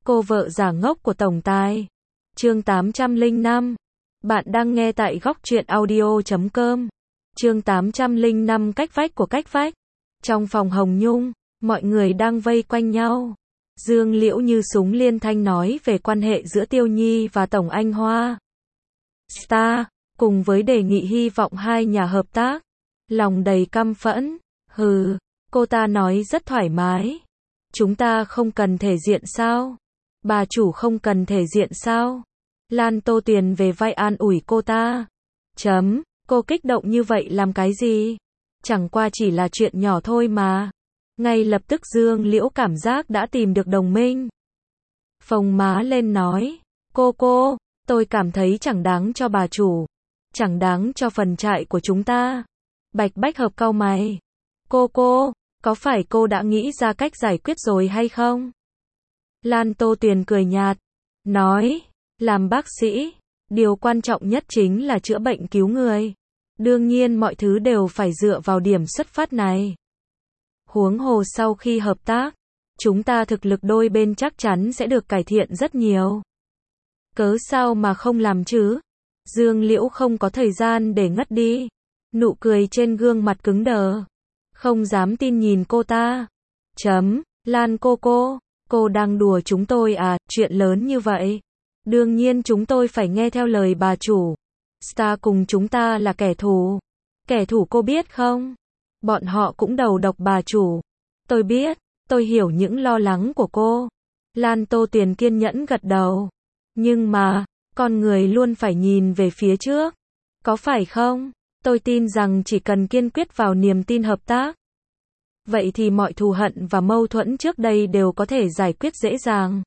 Cô vợ giả ngốc của tổng tài. Chương 805. Bạn đang nghe tại góc truyện audio.com. Chương 805 cách vách của cách vách. Trong phòng Hồng Nhung, mọi người đang vây quanh nhau. Dương Liễu như súng liên thanh nói về quan hệ giữa Tiêu Nhi và Tổng Anh Hoa Star, cùng với đề nghị hy vọng hai nhà hợp tác. Lòng đầy căm phẫn. Hừ, cô ta nói rất thoải mái. Chúng ta không cần thể diện sao? Bà chủ không cần thể diện sao? Lan Tô Tuyền về vai an ủi cô ta. Cô kích động như vậy làm cái gì? Chẳng qua chỉ là chuyện nhỏ thôi mà. Ngay lập tức Dương Liễu cảm giác đã tìm được đồng minh. Phồng má lên nói. Cô, tôi cảm thấy chẳng đáng cho bà chủ. Chẳng đáng cho phần trại của chúng ta. Bạch Bách Hợp cau mày. Cô, có phải cô đã nghĩ ra cách giải quyết rồi hay không? Lan Tô Tuyền cười nhạt. Nói, làm bác sĩ, điều quan trọng nhất chính là chữa bệnh cứu người. Đương nhiên mọi thứ đều phải dựa vào điểm xuất phát này. Huống hồ sau khi hợp tác, chúng ta thực lực đôi bên chắc chắn sẽ được cải thiện rất nhiều. Cớ sao mà không làm chứ? Dương Liễu không có thời gian để ngất đi. Nụ cười trên gương mặt cứng đờ. Không dám tin nhìn cô ta. Lan cô đang đùa chúng tôi à, chuyện lớn như vậy. Đương nhiên chúng tôi phải nghe theo lời bà chủ. Star cùng chúng ta là kẻ thù. Kẻ thù cô biết không? Bọn họ cũng đầu độc bà chủ. Tôi biết, tôi hiểu những lo lắng của cô. Lan Tô Tuyền kiên nhẫn gật đầu. Nhưng mà, con người luôn phải nhìn về phía trước. Có phải không? Tôi tin rằng chỉ cần kiên quyết vào niềm tin hợp tác. Vậy thì mọi thù hận và mâu thuẫn trước đây đều có thể giải quyết dễ dàng.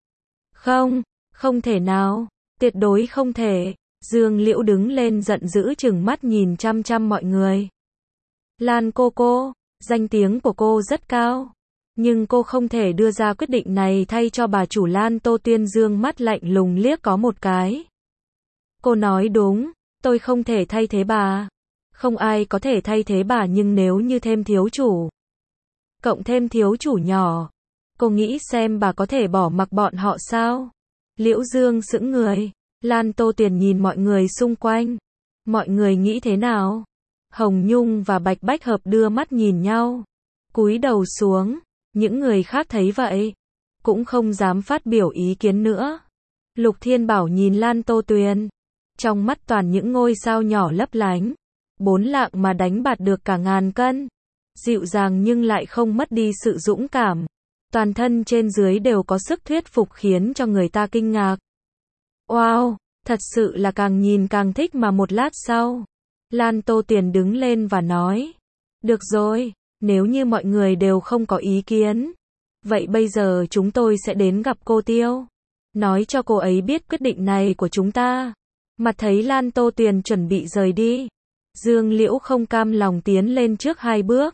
Không thể nào. Tuyệt đối không thể. Dương Liễu đứng lên giận dữ trừng mắt nhìn chăm chăm mọi người. Lan cô, danh tiếng của cô rất cao. Nhưng cô không thể đưa ra quyết định này thay cho bà chủ. Lan Tô Tuyên dương mắt lạnh lùng liếc có một cái. Cô nói đúng, tôi không thể thay thế bà. Không ai có thể thay thế bà, nhưng nếu như thêm thiếu chủ, cộng thêm thiếu chủ nhỏ, cô nghĩ xem bà có thể bỏ mặc bọn họ sao? Liễu Dương sững người. Lan Tô Tuyền nhìn mọi người xung quanh. Mọi người nghĩ thế nào? Hồng Nhung và Bạch Bách Hợp đưa mắt nhìn nhau. Cúi đầu xuống. Những người khác thấy vậy, cũng không dám phát biểu ý kiến nữa. Lục Thiên Bảo nhìn Lan Tô Tuyền. Trong mắt toàn những ngôi sao nhỏ lấp lánh. 4 lạng mà đánh bạt được cả ngàn cân. Dịu dàng nhưng lại không mất đi sự dũng cảm. Toàn thân trên dưới đều có sức thuyết phục khiến cho người ta kinh ngạc. Wow, thật sự là càng nhìn càng thích mà. Một lát sau, Lan Tô Tuyền đứng lên và nói. Được rồi, nếu như mọi người đều không có ý kiến, vậy bây giờ chúng tôi sẽ đến gặp cô Tiêu. Nói cho cô ấy biết quyết định này của chúng ta. Mặt thấy Lan Tô Tuyền chuẩn bị rời đi, Dương Liễu không cam lòng tiến lên trước 2 bước.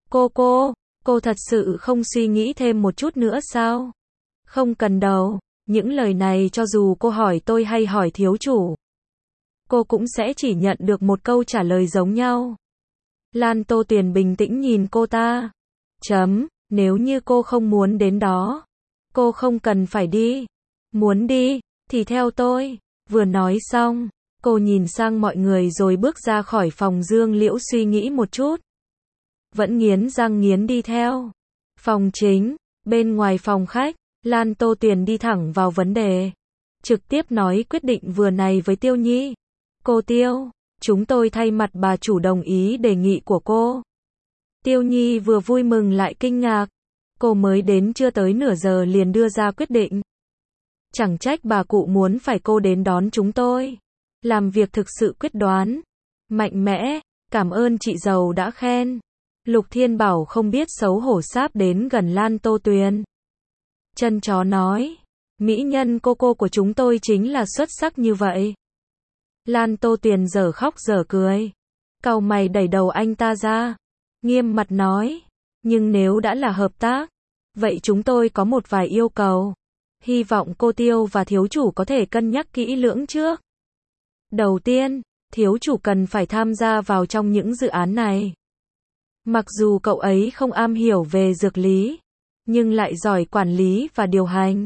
Cô thật sự không suy nghĩ thêm một chút nữa sao? Không cần đâu, những lời này cho dù cô hỏi tôi hay hỏi thiếu chủ, cô cũng sẽ chỉ nhận được một câu trả lời giống nhau. Lan Tô Tuyền bình tĩnh nhìn cô ta. Nếu như cô không muốn đến đó, cô không cần phải đi. Muốn đi, thì theo tôi. Vừa nói xong, cô nhìn sang mọi người rồi bước ra khỏi phòng. Dương Liễu suy nghĩ một chút, vẫn nghiến răng nghiến đi theo. Phòng chính, bên ngoài phòng khách, Lan Tô Tuyền đi thẳng vào vấn đề. Trực tiếp nói quyết định vừa này với Tiêu Nhi. Cô Tiêu, chúng tôi thay mặt bà chủ đồng ý đề nghị của cô. Tiêu Nhi vừa vui mừng lại kinh ngạc. Cô mới đến chưa tới nửa giờ liền đưa ra quyết định. Chẳng trách bà cụ muốn phải cô đến đón chúng tôi. Làm việc thực sự quyết đoán, mạnh mẽ, cảm ơn chị giàu đã khen. Lục Thiên Bảo không biết xấu hổ sáp đến gần Lan Tô Tuyền. Chân chó nói, mỹ nhân cô của chúng tôi chính là xuất sắc như vậy. Lan Tô Tuyền dở khóc dở cười. Cau mày đẩy đầu anh ta ra. Nghiêm mặt nói, nhưng nếu đã là hợp tác, vậy chúng tôi có một vài yêu cầu. Hy vọng cô Tiêu và thiếu chủ có thể cân nhắc kỹ lưỡng trước. Đầu tiên, thiếu chủ cần phải tham gia vào trong những dự án này. Mặc dù cậu ấy không am hiểu về dược lý, nhưng lại giỏi quản lý và điều hành.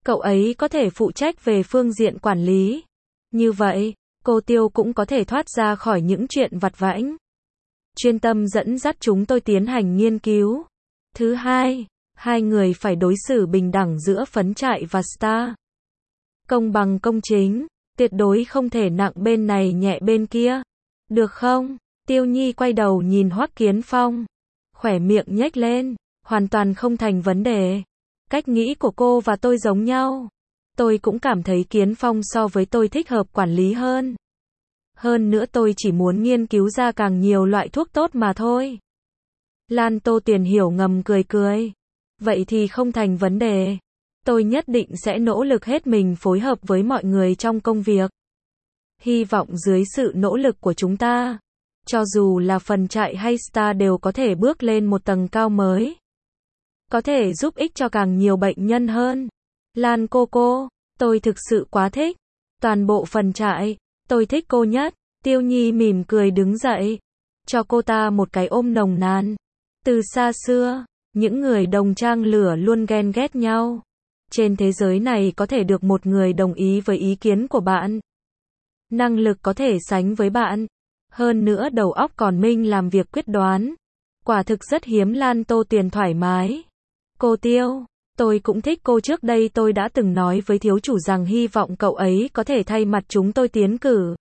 Cậu ấy có thể phụ trách về phương diện quản lý. Như vậy, cô Tiêu cũng có thể thoát ra khỏi những chuyện vặt vãnh. Chuyên tâm dẫn dắt chúng tôi tiến hành nghiên cứu. Thứ hai, hai người phải đối xử bình đẳng giữa phấn trại và Star. Công bằng công chính, tuyệt đối không thể nặng bên này nhẹ bên kia. Được không? Tiêu Nhi quay đầu nhìn Hoắc Kiến Phong. Khỏe miệng nhếch lên, hoàn toàn không thành vấn đề. Cách nghĩ của cô và tôi giống nhau. Tôi cũng cảm thấy Kiến Phong so với tôi thích hợp quản lý hơn. Hơn nữa tôi chỉ muốn nghiên cứu ra càng nhiều loại thuốc tốt mà thôi. Lan Tô Tuyền hiểu ngầm cười cười. Vậy thì không thành vấn đề. Tôi nhất định sẽ nỗ lực hết mình phối hợp với mọi người trong công việc. Hy vọng dưới sự nỗ lực của chúng ta, cho dù là phần trại hay Star đều có thể bước lên một tầng cao mới. Có thể giúp ích cho càng nhiều bệnh nhân hơn. Lan cô, tôi thực sự quá thích. Toàn bộ phần trại, tôi thích cô nhất. Tiêu Nhi mỉm cười đứng dậy, cho cô ta một cái ôm nồng nàn. Từ xa xưa, những người đồng trang lửa luôn ghen ghét nhau. Trên thế giới này có thể được một người đồng ý với ý kiến của bạn. Năng lực có thể sánh với bạn. Hơn nữa đầu óc còn minh làm việc quyết đoán. Quả thực rất hiếm. Lan Tô Tuyền thoải mái. Cô Tiêu, tôi cũng thích cô. Trước đây tôi đã từng nói với thiếu chủ rằng hy vọng cậu ấy có thể thay mặt chúng tôi tiến cử.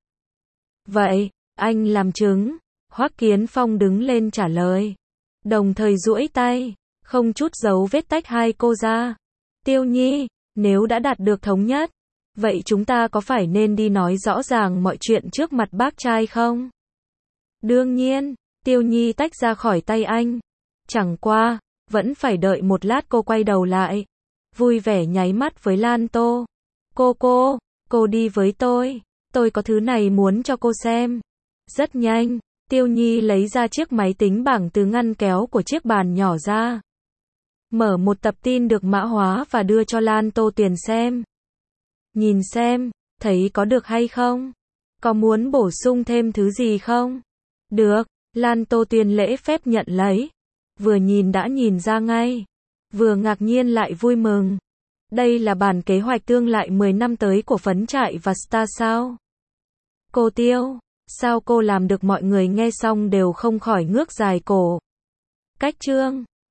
Vậy, anh làm chứng. Hoắc Kiến Phong đứng lên trả lời. Đồng thời duỗi tay, không chút giấu vết tách hai cô ra. Tiêu Nhi, nếu đã đạt được thống nhất, vậy chúng ta có phải nên đi nói rõ ràng mọi chuyện trước mặt bác trai không? Đương nhiên, Tiêu Nhi tách ra khỏi tay anh. Chẳng qua, vẫn phải đợi một lát. Cô quay đầu lại, vui vẻ nháy mắt với Lan Tô. Cô đi với tôi có thứ này muốn cho cô xem. Rất nhanh, Tiêu Nhi lấy ra chiếc máy tính bảng từ ngăn kéo của chiếc bàn nhỏ ra. Mở một tập tin được mã hóa và đưa cho Lan Tô Tuyền xem. Nhìn xem, thấy có được hay không? Có muốn bổ sung thêm thứ gì không? Được, Lan Tô Tuyền lễ phép nhận lấy. Vừa nhìn đã nhìn ra ngay. Vừa ngạc nhiên lại vui mừng. Đây là bản kế hoạch tương lai 10 năm tới của phấn trại và Star sao? Cô Tiêu, sao cô làm được? Mọi người nghe xong đều không khỏi ngước dài cổ. Cách chương